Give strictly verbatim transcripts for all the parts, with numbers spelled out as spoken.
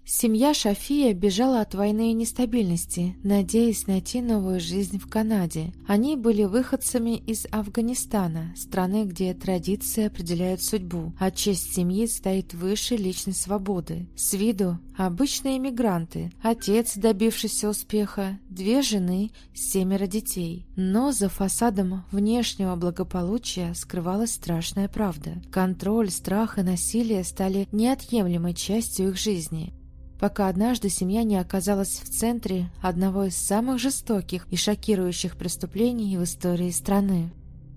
Семья Шафия бежала от войны и нестабильности, надеясь найти новую жизнь в Канаде. Они были выходцами из Афганистана, страны, где традиции определяют судьбу, а честь семьи стоит выше личной свободы. С виду обычные иммигранты, отец, добившийся успеха, две жены, семеро детей. Но за фасадом внешнего благополучия скрывалась страшная правда. Контроль, страх и насилие стали неотъемлемой частью их жизни, пока однажды семья не оказалась в центре одного из самых жестоких и шокирующих преступлений в истории страны.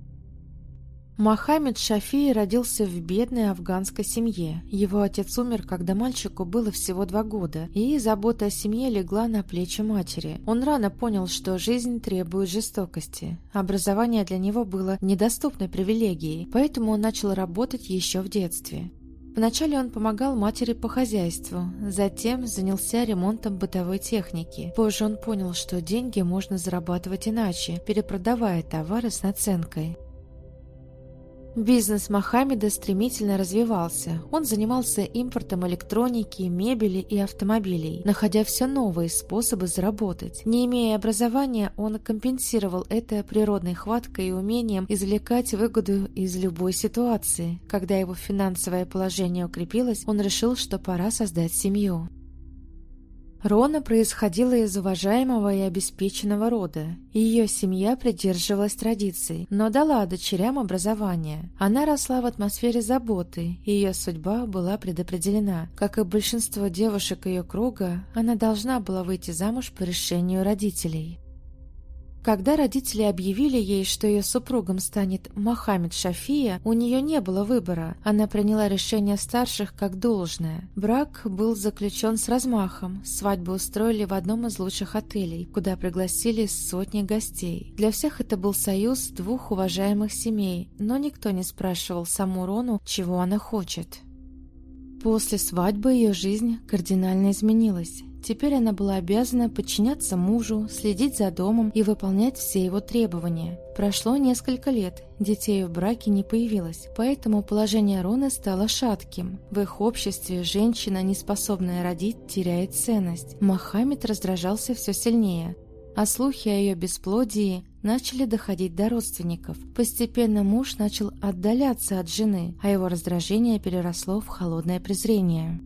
Мохаммед Шафии родился в бедной афганской семье. Его отец умер, когда мальчику было всего два года, и забота о семье легла на плечи матери. Он рано понял, что жизнь требует жестокости. Образование для него было недоступной привилегией, поэтому он начал работать еще в детстве. Вначале он помогал матери по хозяйству, затем занялся ремонтом бытовой техники. Позже он понял, что деньги можно зарабатывать иначе, перепродавая товары с наценкой. Бизнес Мохаммеда стремительно развивался. Он занимался импортом электроники, мебели и автомобилей, находя все новые способы заработать. Не имея образования, он компенсировал это природной хваткой и умением извлекать выгоду из любой ситуации. Когда его финансовое положение укрепилось, он решил, что пора создать семью. Рона происходила из уважаемого и обеспеченного рода, и ее семья придерживалась традиций, но дала дочерям образование. Она росла в атмосфере заботы, и ее судьба была предопределена. Как и большинство девушек ее круга, она должна была выйти замуж по решению родителей. Когда родители объявили ей, что ее супругом станет Мохаммед Шафия, у нее не было выбора. Она приняла решение старших как должное. Брак был заключен с размахом. Свадьбу устроили в одном из лучших отелей, куда пригласили сотни гостей. Для всех это был союз двух уважаемых семей, но никто не спрашивал саму Рону, чего она хочет. После свадьбы ее жизнь кардинально изменилась. Теперь она была обязана подчиняться мужу, следить за домом и выполнять все его требования. Прошло несколько лет, детей в браке не появилось, поэтому положение Роны стало шатким. В их обществе женщина, неспособная родить, теряет ценность. Мохаммед раздражался все сильнее, а слухи о ее бесплодии начали доходить до родственников. Постепенно муж начал отдаляться от жены, а его раздражение переросло в холодное презрение.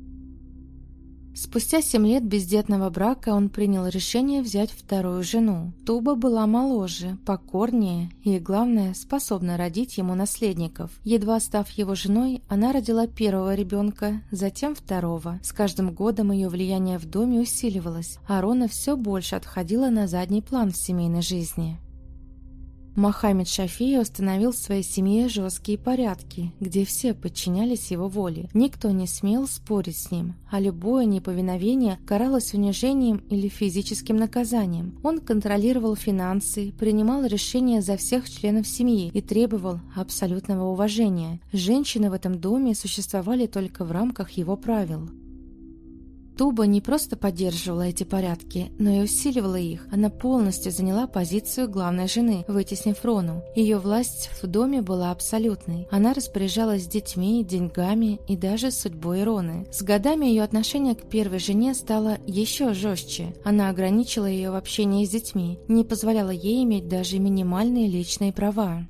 Спустя семь лет бездетного брака он принял решение взять вторую жену. Туба была моложе, покорнее и, главное, способна родить ему наследников. Едва став его женой, она родила первого ребенка, затем второго. С каждым годом ее влияние в доме усиливалось, а Рона все больше отходила на задний план в семейной жизни. Мохаммед Шафии установил в своей семье жесткие порядки, где все подчинялись его воле. Никто не смел спорить с ним, а любое неповиновение каралось унижением или физическим наказанием. Он контролировал финансы, принимал решения за всех членов семьи и требовал абсолютного уважения. Женщины в этом доме существовали только в рамках его правил. Туба не просто поддерживала эти порядки, но и усиливала их. Она полностью заняла позицию главной жены, вытеснив Рону. Ее власть в доме была абсолютной. Она распоряжалась детьми, деньгами и даже судьбой Роны. С годами ее отношение к первой жене стало еще жестче. Она ограничила ее в общении с детьми, не позволяла ей иметь даже минимальные личные права.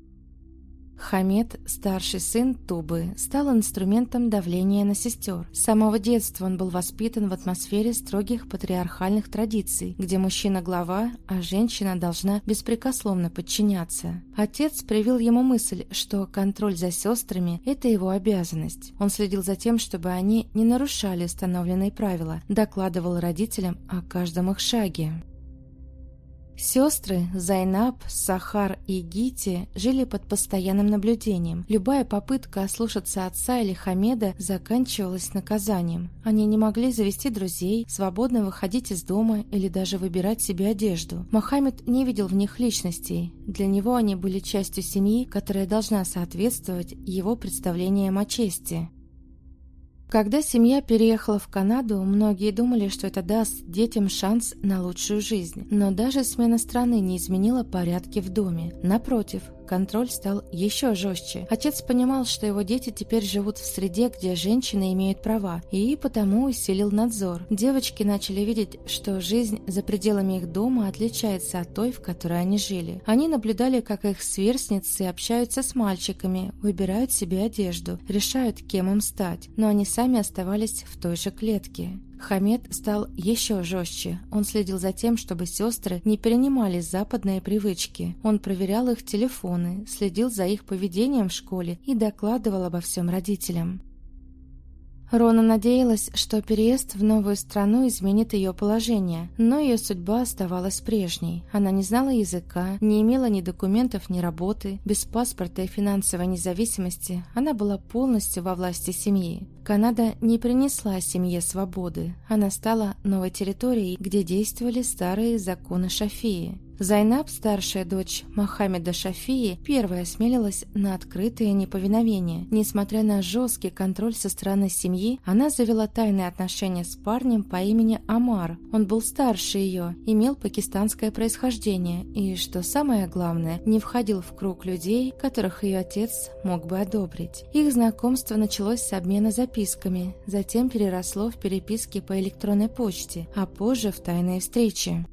Хамед, старший сын Тубы, стал инструментом давления на сестер. С самого детства он был воспитан в атмосфере строгих патриархальных традиций, где мужчина глава, а женщина должна беспрекословно подчиняться. Отец привил ему мысль, что контроль за сестрами – это его обязанность. Он следил за тем, чтобы они не нарушали установленные правила, докладывал родителям о каждом их шаге. Сестры Зайнаб, Сахар и Гити жили под постоянным наблюдением. Любая попытка ослушаться отца или Хамеда заканчивалась наказанием. Они не могли завести друзей, свободно выходить из дома или даже выбирать себе одежду. Мохаммед не видел в них личностей. Для него они были частью семьи, которая должна соответствовать его представлениям о чести. Когда семья переехала в Канаду, многие думали, что это даст детям шанс на лучшую жизнь. Но даже смена страны не изменила порядки в доме. Напротив, контроль стал еще жестче. Отец понимал, что его дети теперь живут в среде, где женщины имеют права, и потому усилил надзор. Девочки начали видеть, что жизнь за пределами их дома отличается от той, в которой они жили. Они наблюдали, как их сверстницы общаются с мальчиками, выбирают себе одежду, решают, кем им стать, но они сами оставались в той же клетке. Хамед стал еще жестче. Он следил за тем, чтобы сестры не перенимали западные привычки. Он проверял их телефоны, следил за их поведением в школе и докладывал обо всем родителям. Рона надеялась, что переезд в новую страну изменит ее положение, но ее судьба оставалась прежней. Она не знала языка, не имела ни документов, ни работы, без паспорта и финансовой независимости она была полностью во власти семьи. Канада не принесла семье свободы, она стала новой территорией, где действовали старые законы Шафии. Зайнаб, старшая дочь Мохаммеда Шафии, первая осмелилась на открытое неповиновение. Несмотря на жесткий контроль со стороны семьи, она завела тайные отношения с парнем по имени Амар. Он был старше ее, имел пакистанское происхождение и, что самое главное, не входил в круг людей, которых ее отец мог бы одобрить. Их знакомство началось с обмена записками, затем переросло в переписки по электронной почте, а позже в тайные встречи.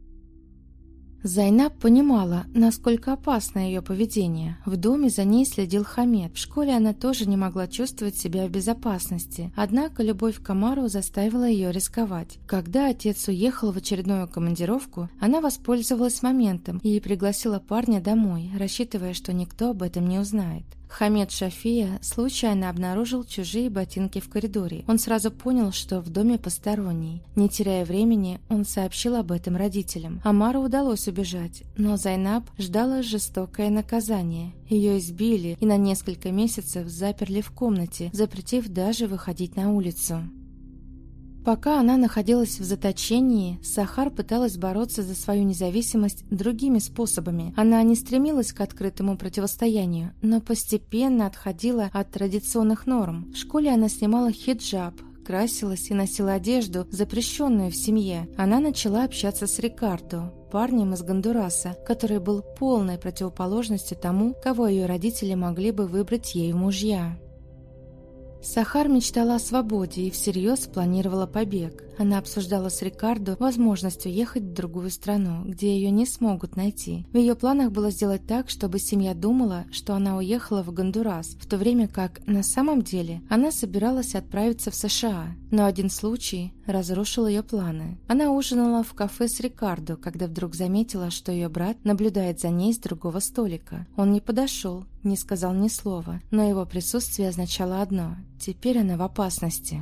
Зайнаб понимала, насколько опасно ее поведение. В доме за ней следил Хамед. В школе она тоже не могла чувствовать себя в безопасности. Однако любовь к Амару заставила ее рисковать. Когда отец уехал в очередную командировку, она воспользовалась моментом и пригласила парня домой, рассчитывая, что никто об этом не узнает. Хамед Шафия случайно обнаружил чужие ботинки в коридоре. Он сразу понял, что в доме посторонний. Не теряя времени, он сообщил об этом родителям. Амару удалось убежать, но Зайнаб ждала жестокое наказание. Ее избили и на несколько месяцев заперли в комнате, запретив даже выходить на улицу. Пока она находилась в заточении, Сахар пыталась бороться за свою независимость другими способами. Она не стремилась к открытому противостоянию, но постепенно отходила от традиционных норм. В школе она снимала хиджаб, красилась и носила одежду, запрещенную в семье. Она начала общаться с Рикардо, парнем из Гондураса, который был полной противоположностью тому, кого ее родители могли бы выбрать ей в мужья. Сахар мечтала о свободе и всерьез планировала побег. Она обсуждала с Рикардо возможность уехать в другую страну, где ее не смогут найти. В ее планах было сделать так, чтобы семья думала, что она уехала в Гондурас, в то время как на самом деле она собиралась отправиться в США. Но один случай разрушил ее планы. Она ужинала в кафе с Рикардо, когда вдруг заметила, что ее брат наблюдает за ней с другого столика. Он не подошел, не сказал ни слова, но его присутствие означало одно – теперь она в опасности.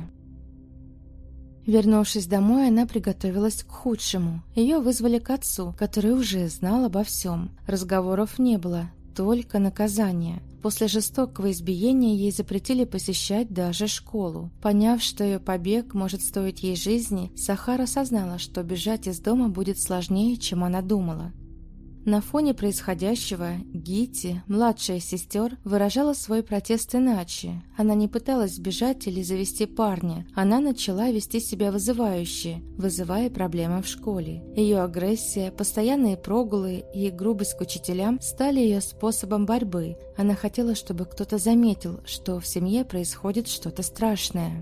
Вернувшись домой, она приготовилась к худшему. Ее вызвали к отцу, который уже знал обо всем. Разговоров не было, только наказание. После жестокого избиения ей запретили посещать даже школу. Поняв, что ее побег может стоить ей жизни, Сахар осознала, что бежать из дома будет сложнее, чем она думала. На фоне происходящего Гити, младшая сестер, выражала свой протест иначе. Она не пыталась сбежать или завести парня. Она начала вести себя вызывающе, вызывая проблемы в школе. Ее агрессия, постоянные прогулы и грубость к учителям стали ее способом борьбы. Она хотела, чтобы кто-то заметил, что в семье происходит что-то страшное.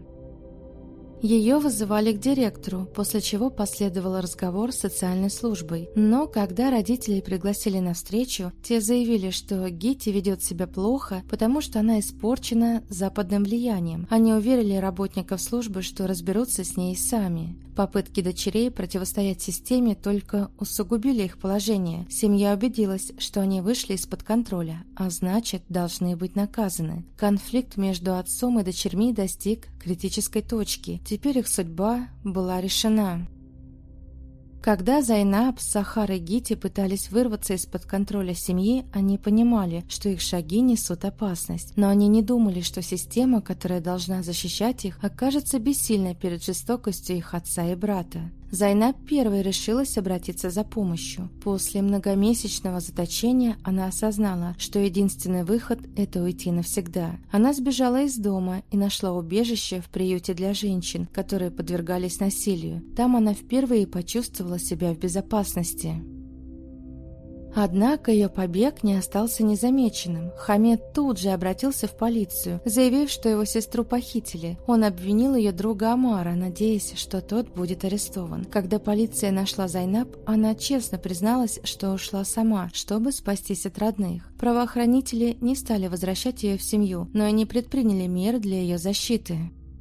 Ее вызывали к директору, после чего последовал разговор с социальной службой. Но когда родителей пригласили на встречу, те заявили, что Гити ведет себя плохо, потому что она испорчена западным влиянием. Они уверили работников службы, что разберутся с ней сами. Попытки дочерей противостоять системе только усугубили их положение. Семья убедилась, что они вышли из-под контроля, а значит, должны быть наказаны. Конфликт между отцом и дочерьми достиг критической точки. Теперь их судьба была решена. Когда Зайнаб, Сахар и Гити пытались вырваться из-под контроля семьи, они понимали, что их шаги несут опасность. Но они не думали, что система, которая должна защищать их, окажется бессильной перед жестокостью их отца и брата. Зайнаб первой решилась обратиться за помощью. После многомесячного заточения она осознала, что единственный выход – это уйти навсегда. Она сбежала из дома и нашла убежище в приюте для женщин, которые подвергались насилию. Там она впервые почувствовала себя в безопасности. Однако ее побег не остался незамеченным. Хамед тут же обратился в полицию, заявив, что его сестру похитили. Он обвинил ее друга Омара, надеясь, что тот будет арестован. Когда полиция нашла Зайнаб, она честно призналась, что ушла сама, чтобы спастись от родных. Правоохранители не стали возвращать ее в семью, но и не предприняли мер для ее защиты.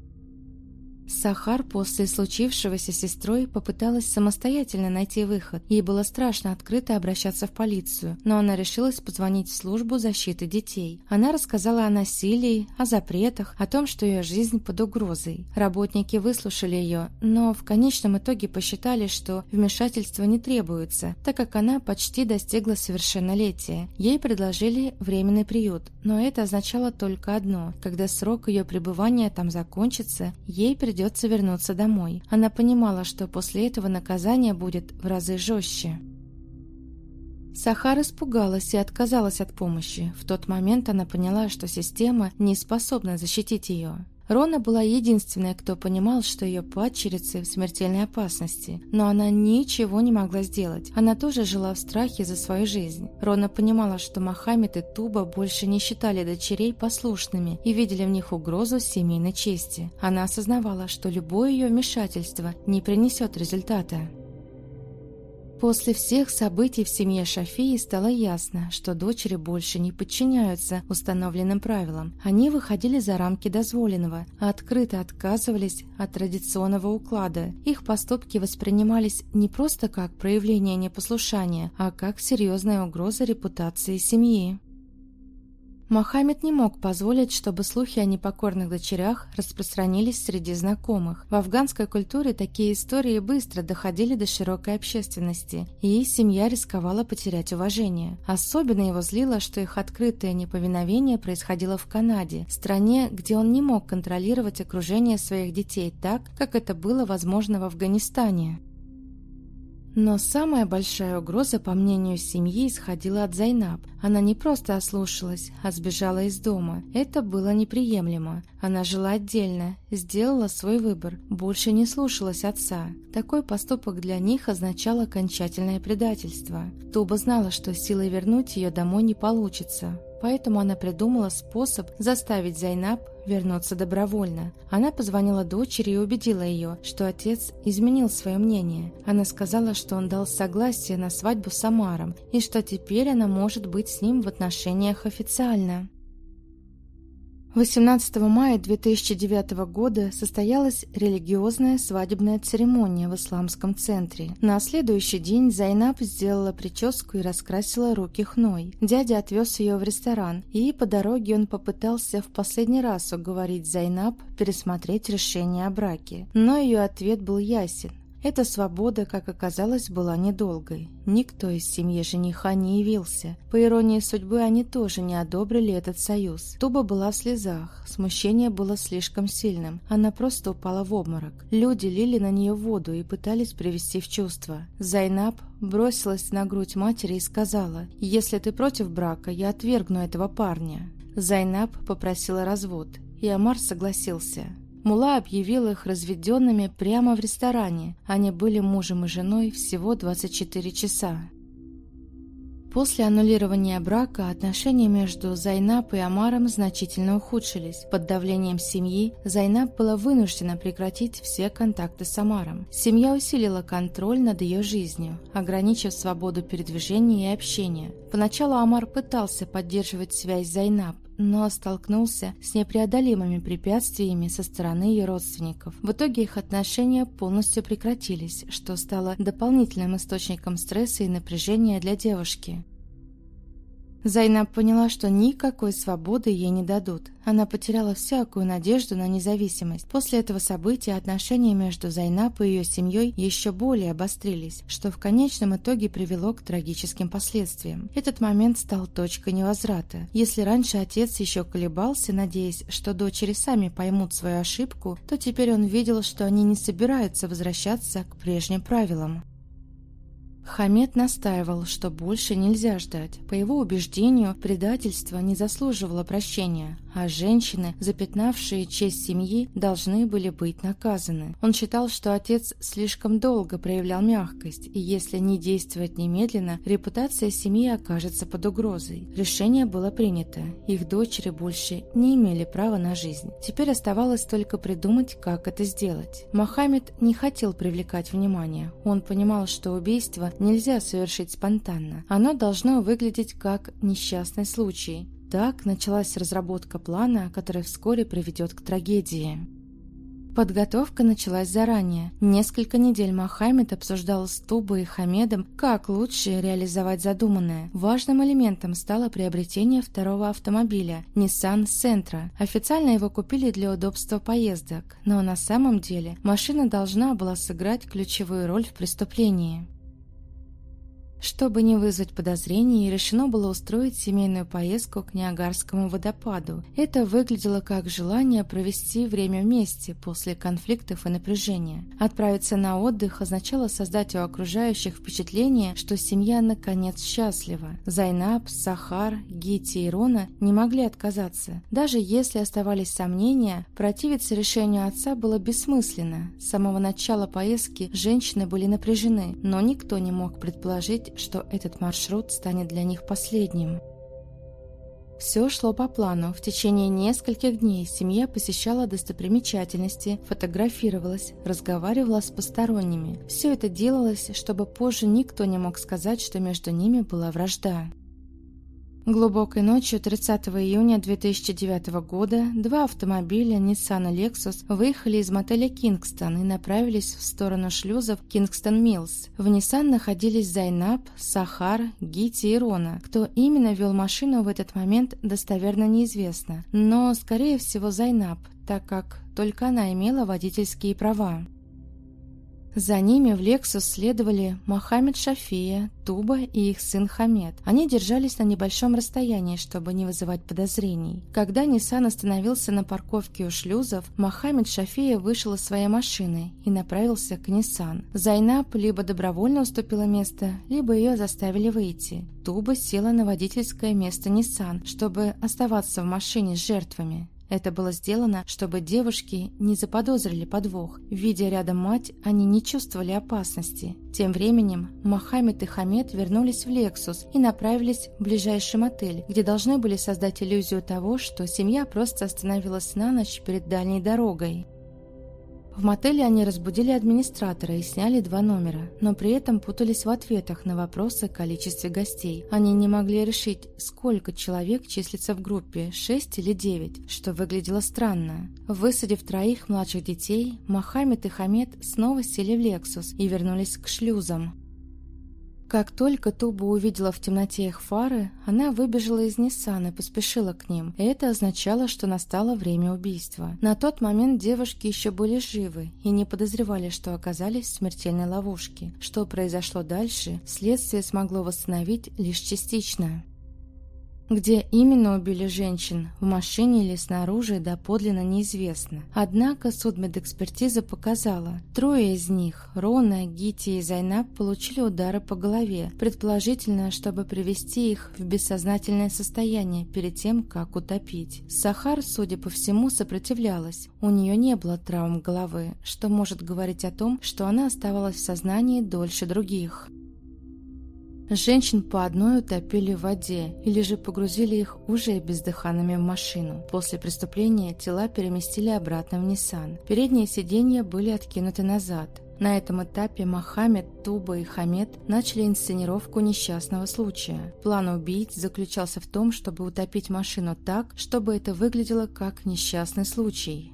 Сахар после случившегося с сестрой попыталась самостоятельно найти выход. Ей было страшно открыто обращаться в полицию, но она решилась позвонить в службу защиты детей. Она рассказала о насилии, о запретах, о том, что ее жизнь под угрозой. Работники выслушали ее, но в конечном итоге посчитали, что вмешательство не требуется, так как она почти достигла совершеннолетия. Ей предложили временный приют, но это означало только одно: когда срок ее пребывания там закончится, ей придется Придется вернуться домой. Она понимала, что после этого наказание будет в разы жестче. Сахар испугалась и отказалась от помощи. В тот момент она поняла, что система не способна защитить ее. Рона была единственной, кто понимал, что ее падчерицы в смертельной опасности, но она ничего не могла сделать. Она тоже жила в страхе за свою жизнь. Рона понимала, что Мохаммед и Туба больше не считали дочерей послушными и видели в них угрозу семейной чести. Она осознавала, что любое ее вмешательство не принесет результата. После всех событий в семье Шафии стало ясно, что дочери больше не подчиняются установленным правилам. Они выходили за рамки дозволенного, а открыто отказывались от традиционного уклада. Их поступки воспринимались не просто как проявление непослушания, а как серьезная угроза репутации семьи. Мохаммед не мог позволить, чтобы слухи о непокорных дочерях распространились среди знакомых. В афганской культуре такие истории быстро доходили до широкой общественности, и семья рисковала потерять уважение. Особенно его злило, что их открытое неповиновение происходило в Канаде, стране, где он не мог контролировать окружение своих детей так, как это было возможно в Афганистане. Но самая большая угроза, по мнению семьи, исходила от Зайнаб. Она не просто ослушалась, а сбежала из дома. Это было неприемлемо. Она жила отдельно, сделала свой выбор, больше не слушалась отца. Такой поступок для них означал окончательное предательство. Туба знала, что силой вернуть ее домой не получится. Поэтому она придумала способ заставить Зайнаб вернуться добровольно. Она позвонила дочери и убедила ее, что отец изменил свое мнение. Она сказала, что он дал согласие на свадьбу с Омаром и что теперь она может быть с ним в отношениях официально. восемнадцатого мая две тысячи девятого года состоялась религиозная свадебная церемония в исламском центре. На следующий день Зайнаб сделала прическу и раскрасила руки хной. Дядя отвез ее в ресторан, и по дороге он попытался в последний раз уговорить Зайнаб пересмотреть решение о браке. Но ее ответ был ясен. Эта свобода, как оказалось, была недолгой. Никто из семьи жениха не явился. По иронии судьбы, они тоже не одобрили этот союз. Туба была в слезах, смущение было слишком сильным. Она просто упала в обморок. Люди лили на нее воду и пытались привести в чувство. Зайнаб бросилась на грудь матери и сказала: «Если ты против брака, я отвергну этого парня». Зайнаб попросила развод, и Омар согласился. Мулла объявил их разведенными прямо в ресторане. Они были мужем и женой всего двадцать четыре часа. После аннулирования брака отношения между Зайнаб и Омаром значительно ухудшились. Под давлением семьи Зайнаб была вынуждена прекратить все контакты с Омаром. Семья усилила контроль над ее жизнью, ограничив свободу передвижения и общения. Поначалу Омар пытался поддерживать связь с Зайнаб, но столкнулся с непреодолимыми препятствиями со стороны ее родственников. В итоге их отношения полностью прекратились, что стало дополнительным источником стресса и напряжения для девушки. Зайнаб поняла, что никакой свободы ей не дадут. Она потеряла всякую надежду на независимость. После этого события отношения между Зайнаб и ее семьей еще более обострились, что в конечном итоге привело к трагическим последствиям. Этот момент стал точкой невозврата. Если раньше отец еще колебался, надеясь, что дочери сами поймут свою ошибку, то теперь он видел, что они не собираются возвращаться к прежним правилам. Хамед настаивал, что больше нельзя ждать. По его убеждению, предательство не заслуживало прощения. а женщины, запятнавшие честь семьи, должны были быть наказаны. Он считал, что отец слишком долго проявлял мягкость, и если не действовать немедленно, репутация семьи окажется под угрозой. Решение было принято. Их дочери больше не имели права на жизнь. Теперь оставалось только придумать, как это сделать. Мохаммед не хотел привлекать внимание. Он понимал, что убийство нельзя совершить спонтанно. Оно должно выглядеть как несчастный случай. Так началась разработка плана, который вскоре приведет к трагедии. Подготовка началась заранее. Несколько недель Мохаммед обсуждал с Тубой и Хамедом, как лучше реализовать задуманное. Важным элементом стало приобретение второго автомобиля – Nissan Sentra. Официально его купили для удобства поездок, но на самом деле машина должна была сыграть ключевую роль в преступлении. Чтобы не вызвать подозрений, решено было устроить семейную поездку к Ниагарскому водопаду. Это выглядело как желание провести время вместе после конфликтов и напряжения. Отправиться на отдых означало создать у окружающих впечатление, что семья наконец счастлива. Зайнаб, Сахар, Гити и Рона не могли отказаться. Даже если оставались сомнения, противиться решению отца было бессмысленно. С самого начала поездки женщины были напряжены, но никто не мог предположить, что этот маршрут станет для них последним. Все шло по плану. В течение нескольких дней семья посещала достопримечательности, фотографировалась, разговаривала с посторонними. Все это делалось, чтобы позже никто не мог сказать, что между ними была вражда. Глубокой ночью тридцатого июня две тысячи девятого года два автомобиля Nissan и Lexus выехали из мотеля «Кингстон» и направились в сторону шлюзов «Кингстон Миллс». В Nissan находились Зайнаб, Сахар, Гити и Рона. Кто именно вел машину в этот момент, достоверно неизвестно. Но, скорее всего, Зайнаб, так как только она имела водительские права. За ними в «Лексус» следовали Мохаммед Шафия, Туба и их сын Хамед. Они держались на небольшом расстоянии, чтобы не вызывать подозрений. Когда Ниссан остановился на парковке у шлюзов, Мохаммед Шафия вышел из своей машины и направился к Ниссан. Зайнаб либо добровольно уступила место, либо ее заставили выйти. Туба села на водительское место Ниссан, чтобы оставаться в машине с жертвами. Это было сделано, чтобы девушки не заподозрили подвох. Видя рядом мать, они не чувствовали опасности. Тем временем Мохаммед и Хамед вернулись в «Лексус» и направились в ближайший мотель, где должны были создать иллюзию того, что семья просто остановилась на ночь перед дальней дорогой. В мотеле они разбудили администратора и сняли два номера, но при этом путались в ответах на вопросы о количестве гостей. Они не могли решить, сколько человек числится в группе, шесть или девять, что выглядело странно. Высадив троих младших детей, Мохаммед и Хамед снова сели в «Лексус» и вернулись к шлюзам. Как только Туба увидела в темноте их фары, она выбежала из Ниссана и поспешила к ним. Это означало, что настало время убийства. На тот момент девушки еще были живы и не подозревали, что оказались в смертельной ловушке. Что произошло дальше, следствие смогло восстановить лишь частично. Где именно убили женщин, в машине или снаружи, доподлинно неизвестно. Однако судмедэкспертиза показала, трое из них, Рона, Гити и Зайнаб, получили удары по голове, предположительно, чтобы привести их в бессознательное состояние перед тем, как утопить. Сахар, судя по всему, сопротивлялась. У нее не было травм головы, что может говорить о том, что она оставалась в сознании дольше других. Женщин по одной утопили в воде или же погрузили их уже бездыханными в машину. После преступления тела переместили обратно в Ниссан. Передние сиденья были откинуты назад. На этом этапе Мохаммед, Туба и Хамед начали инсценировку несчастного случая. План убийц заключался в том, чтобы утопить машину так, чтобы это выглядело как несчастный случай.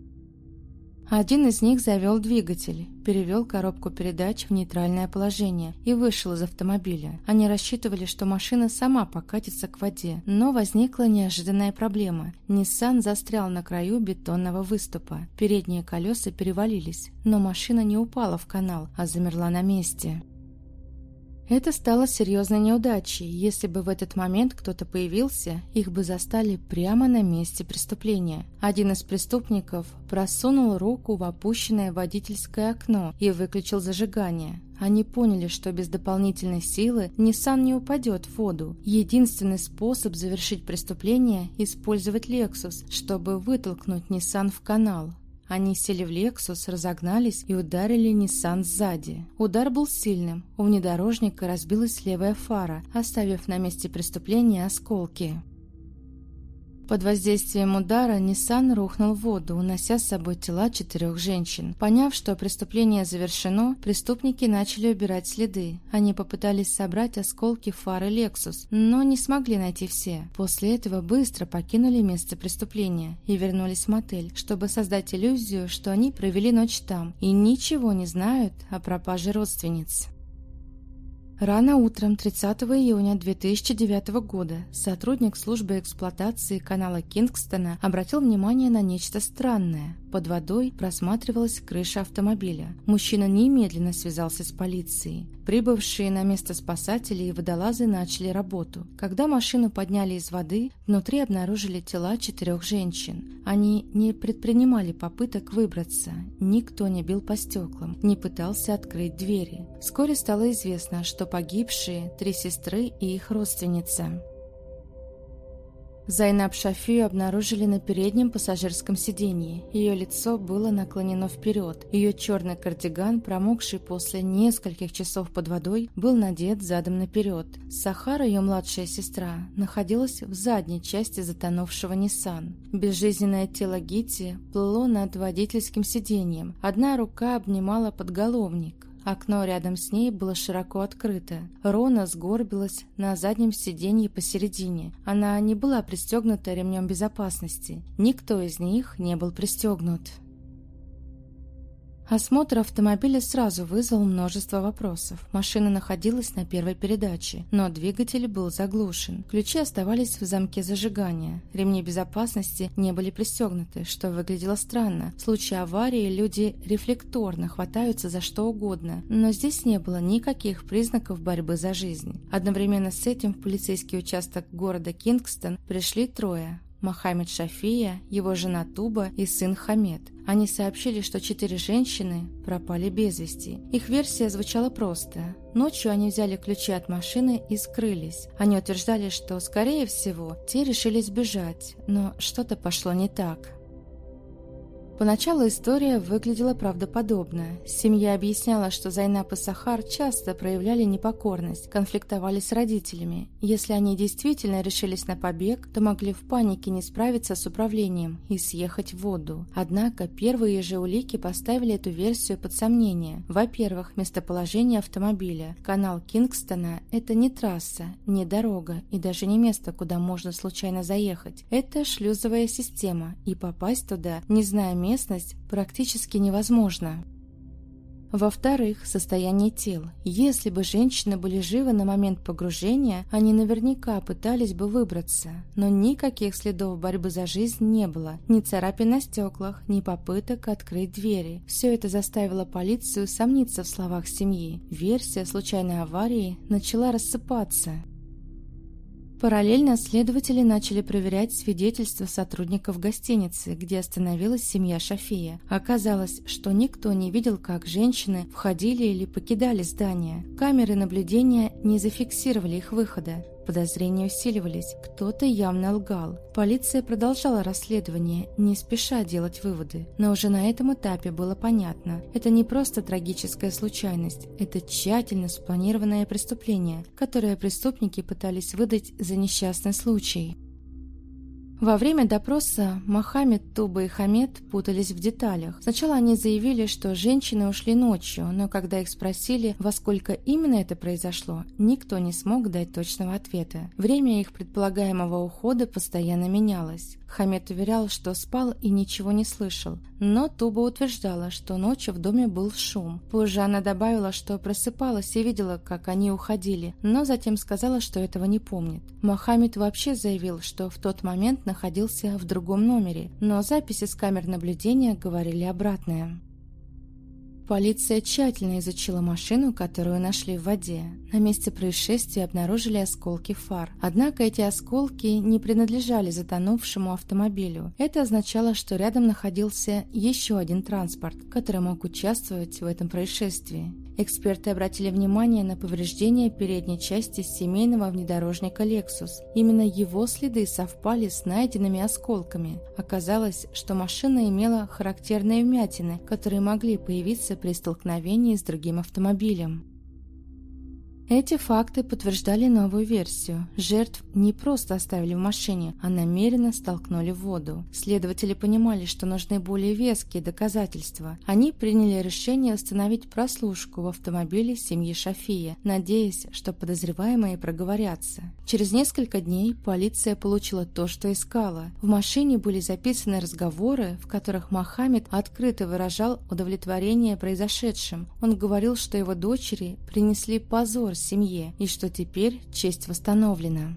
Один из них завел двигатель, перевел коробку передач в нейтральное положение и вышел из автомобиля. Они рассчитывали, что машина сама покатится к воде, но возникла неожиданная проблема. Ниссан застрял на краю бетонного выступа. Передние колеса перевалились, но машина не упала в канал, а замерла на месте. Это стало серьезной неудачей. Если бы в этот момент кто-то появился, их бы застали прямо на месте преступления. Один из преступников просунул руку в опущенное водительское окно и выключил зажигание. Они поняли, что без дополнительной силы Nissan не упадет в воду. Единственный способ завершить преступление – использовать Lexus, чтобы вытолкнуть Nissan в канал. Они сели в Lexus, разогнались и ударили Nissan сзади. Удар был сильным. У внедорожника разбилась левая фара, оставив на месте преступления осколки. Под воздействием удара Nissan рухнул в воду, унося с собой тела четырех женщин. Поняв, что преступление завершено, преступники начали убирать следы. Они попытались собрать осколки фары Lexus, но не смогли найти все. После этого быстро покинули место преступления и вернулись в мотель, чтобы создать иллюзию, что они провели ночь там и ничего не знают о пропаже родственниц. Рано утром тридцатого июня две тысячи девятого года сотрудник службы эксплуатации канала Кингстона обратил внимание на нечто странное. Под водой просматривалась крыша автомобиля. Мужчина немедленно связался с полицией. Прибывшие на место спасатели и водолазы начали работу. Когда машину подняли из воды, внутри обнаружили тела четырех женщин. Они не предпринимали попыток выбраться. Никто не бил по стеклам, не пытался открыть двери. Вскоре стало известно, что погибшие – три сестры и их родственница. Зайнаб Шафию обнаружили на переднем пассажирском сиденье. Ее лицо было наклонено вперед. Ее черный кардиган, промокший после нескольких часов под водой, был надет задом наперед. Сахара, ее младшая сестра, находилась в задней части затонувшего Nissan. Безжизненное тело Гити плыло над водительским сиденьем. Одна рука обнимала подголовник. Окно рядом с ней было широко открыто. Рона сгорбилась на заднем сиденье посередине. Она не была пристегнута ремнем безопасности. Никто из них не был пристегнут. Осмотр автомобиля сразу вызвал множество вопросов. Машина находилась на первой передаче, но двигатель был заглушен. Ключи оставались в замке зажигания. Ремни безопасности не были пристегнуты, что выглядело странно. В случае аварии люди рефлекторно хватаются за что угодно, но здесь не было никаких признаков борьбы за жизнь. Одновременно с этим в полицейский участок города Кингстон пришли трое. Мохаммед Шафия, его жена Туба и сын Хамед. Они сообщили, что четыре женщины пропали без вести. Их версия звучала просто. Ночью они взяли ключи от машины и скрылись. Они утверждали, что, скорее всего, те решили сбежать, но что-то пошло не так. Поначалу история выглядела правдоподобно. Семья объясняла, что Зайнаб и Сахар часто проявляли непокорность, конфликтовали с родителями. Если они действительно решились на побег, то могли в панике не справиться с управлением и съехать в воду. Однако первые же улики поставили эту версию под сомнение. Во-первых, местоположение автомобиля. Канал Кингстона – это не трасса, не дорога и даже не место, куда можно случайно заехать. Это шлюзовая система, и попасть туда, не зная места, местность практически невозможно. Во-вторых, состояние тел. Если бы женщины были живы на момент погружения, они наверняка пытались бы выбраться. Но никаких следов борьбы за жизнь не было. Ни царапин на стеклах, ни попыток открыть двери. Все это заставило полицию сомниться в словах семьи. Версия случайной аварии начала рассыпаться. Параллельно следователи начали проверять свидетельства сотрудников гостиницы, где остановилась семья Шафия. Оказалось, что никто не видел, как женщины входили или покидали здание. Камеры наблюдения не зафиксировали их выхода. Подозрения усиливались, кто-то явно лгал. Полиция продолжала расследование, не спеша делать выводы. Но уже на этом этапе было понятно, это не просто трагическая случайность, это тщательно спланированное преступление, которое преступники пытались выдать за несчастный случай. Во время допроса Мохаммед, Туба и Хамед путались в деталях. Сначала они заявили, что женщины ушли ночью, но когда их спросили, во сколько именно это произошло, никто не смог дать точного ответа. Время их предполагаемого ухода постоянно менялось. Хамед уверял, что спал и ничего не слышал, но Туба утверждала, что ночью в доме был шум. Позже она добавила, что просыпалась и видела, как они уходили, но затем сказала, что этого не помнит. Мохаммед вообще заявил, что в тот момент находился в другом номере, но записи с камер наблюдения говорили обратное. полиция тщательно изучила машину, которую нашли в воде. На месте происшествия обнаружили осколки фар. Однако эти осколки не принадлежали затонувшему автомобилю. Это означало, что рядом находился еще один транспорт, который мог участвовать в этом происшествии. Эксперты обратили внимание на повреждения передней части семейного внедорожника Lexus. Именно его следы совпали с найденными осколками. Оказалось, что машина имела характерные вмятины, которые могли появиться при столкновении с другим автомобилем. Эти факты подтверждали новую версию. Жертв не просто оставили в машине, а намеренно столкнули в воду. Следователи понимали, что нужны более веские доказательства. Они приняли решение установить прослушку в автомобиле семьи Шафии, надеясь, что подозреваемые проговорятся. Через несколько дней полиция получила то, что искала. В машине были записаны разговоры, в которых Мохаммед открыто выражал удовлетворение произошедшим. Он говорил, что его дочери принесли позор семье и что теперь честь восстановлена.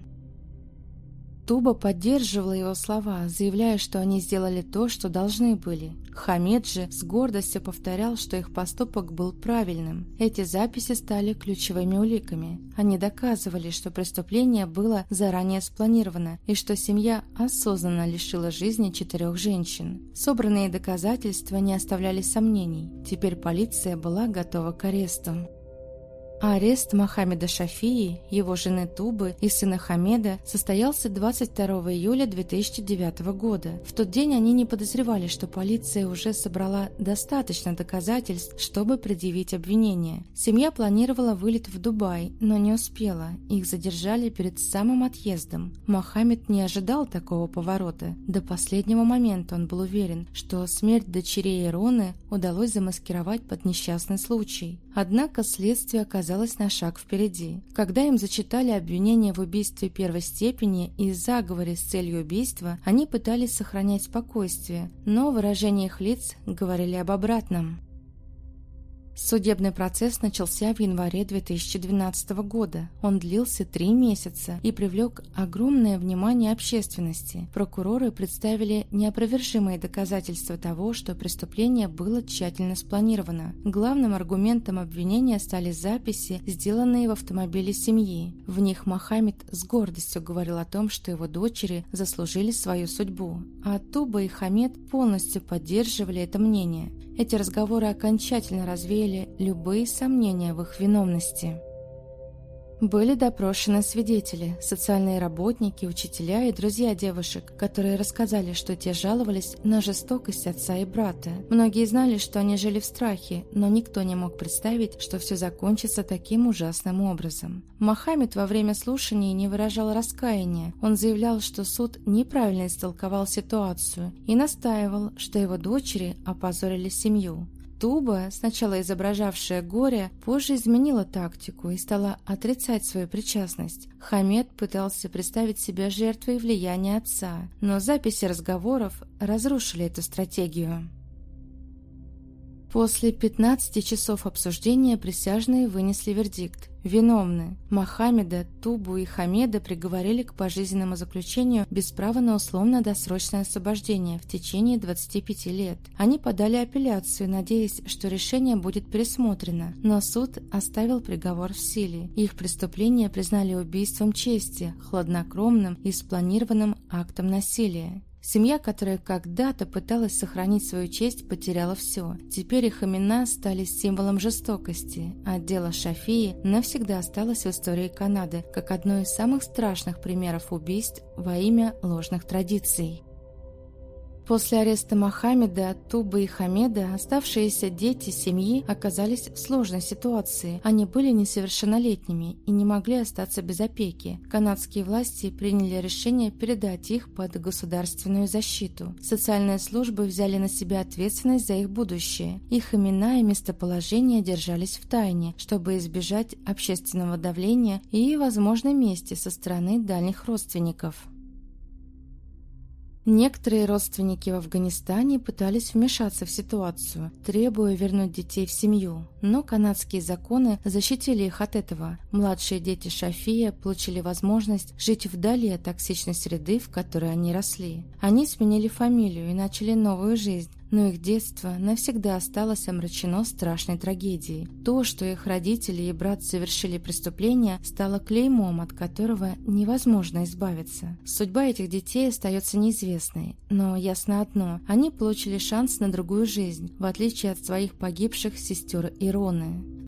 Туба поддерживала его слова, заявляя, что они сделали то, что должны были. Хамед же с гордостью повторял, что их поступок был правильным. Эти записи стали ключевыми уликами. Они доказывали, что преступление было заранее спланировано и что семья осознанно лишила жизни четырех женщин. Собранные доказательства не оставляли сомнений. Теперь полиция была готова к аресту. Арест Мохаммеда Шафии, его жены Тубы и сына Хамеда состоялся двадцать второго июля две тысячи девятого года. В тот день они не подозревали, что полиция уже собрала достаточно доказательств, чтобы предъявить обвинение. Семья планировала вылет в Дубай, но не успела. Их задержали перед самым отъездом. Мохаммед не ожидал такого поворота. До последнего момента он был уверен, что смерть дочерей Ироны удалось замаскировать под несчастный случай. Однако следствие оказалось на шаг впереди. Когда им зачитали обвинение в убийстве первой степени и заговоре с целью убийства, они пытались сохранять спокойствие, но выражения их лиц говорили об обратном. Судебный процесс начался в январе две тысячи двенадцатого года. Он длился три месяца и привлек огромное внимание общественности. Прокуроры представили неопровержимые доказательства того, что преступление было тщательно спланировано. Главным аргументом обвинения стали записи, сделанные в автомобиле семьи. В них Мохаммед с гордостью говорил о том, что его дочери заслужили свою судьбу, а Туба и Хамед полностью поддерживали это мнение. Эти разговоры окончательно развеяли любые сомнения в их виновности. Были допрошены свидетели, социальные работники, учителя и друзья девушек, которые рассказали, что те жаловались на жестокость отца и брата. Многие знали, что они жили в страхе, но никто не мог представить, что все закончится таким ужасным образом. Мохаммед во время слушаний не выражал раскаяния. Он заявлял, что суд неправильно истолковал ситуацию и настаивал, что его дочери опозорили семью. Туба, сначала изображавшая горе, позже изменила тактику и стала отрицать свою причастность. Хамед пытался представить себя жертвой влияния отца, но записи разговоров разрушили эту стратегию. После пятнадцати часов обсуждения присяжные вынесли вердикт. Виновны. Мохаммеда, Тубу и Хамеда приговорили к пожизненному заключению без права на условно-досрочное освобождение в течение двадцати пяти лет. Они подали апелляцию, надеясь, что решение будет пересмотрено, но суд оставил приговор в силе. Их преступление признали убийством чести, хладнокровным и спланированным актом насилия. Семья, которая когда-то пыталась сохранить свою честь, потеряла все. Теперь их имена стали символом жестокости, а дело Шафии навсегда осталось в истории Канады как одно из самых страшных примеров убийств во имя ложных традиций. После ареста Мохаммеда, Тубы и Хамеда оставшиеся дети семьи оказались в сложной ситуации. Они были несовершеннолетними и не могли остаться без опеки. Канадские власти приняли решение передать их под государственную защиту. Социальные службы взяли на себя ответственность за их будущее. Их имена и местоположение держались в тайне, чтобы избежать общественного давления и возможной мести со стороны дальних родственников. Некоторые родственники в Афганистане пытались вмешаться в ситуацию, требуя вернуть детей в семью, но канадские законы защитили их от этого. Младшие дети Шафия получили возможность жить вдали от токсичной среды, в которой они росли. Они сменили фамилию и начали новую жизнь, но их детство навсегда осталось омрачено страшной трагедией. То, что их родители и брат совершили преступление, стало клеймом, от которого невозможно избавиться. Судьба этих детей остается неизвестной, но ясно одно – они получили шанс на другую жизнь, в отличие от своих погибших сестер Ироны.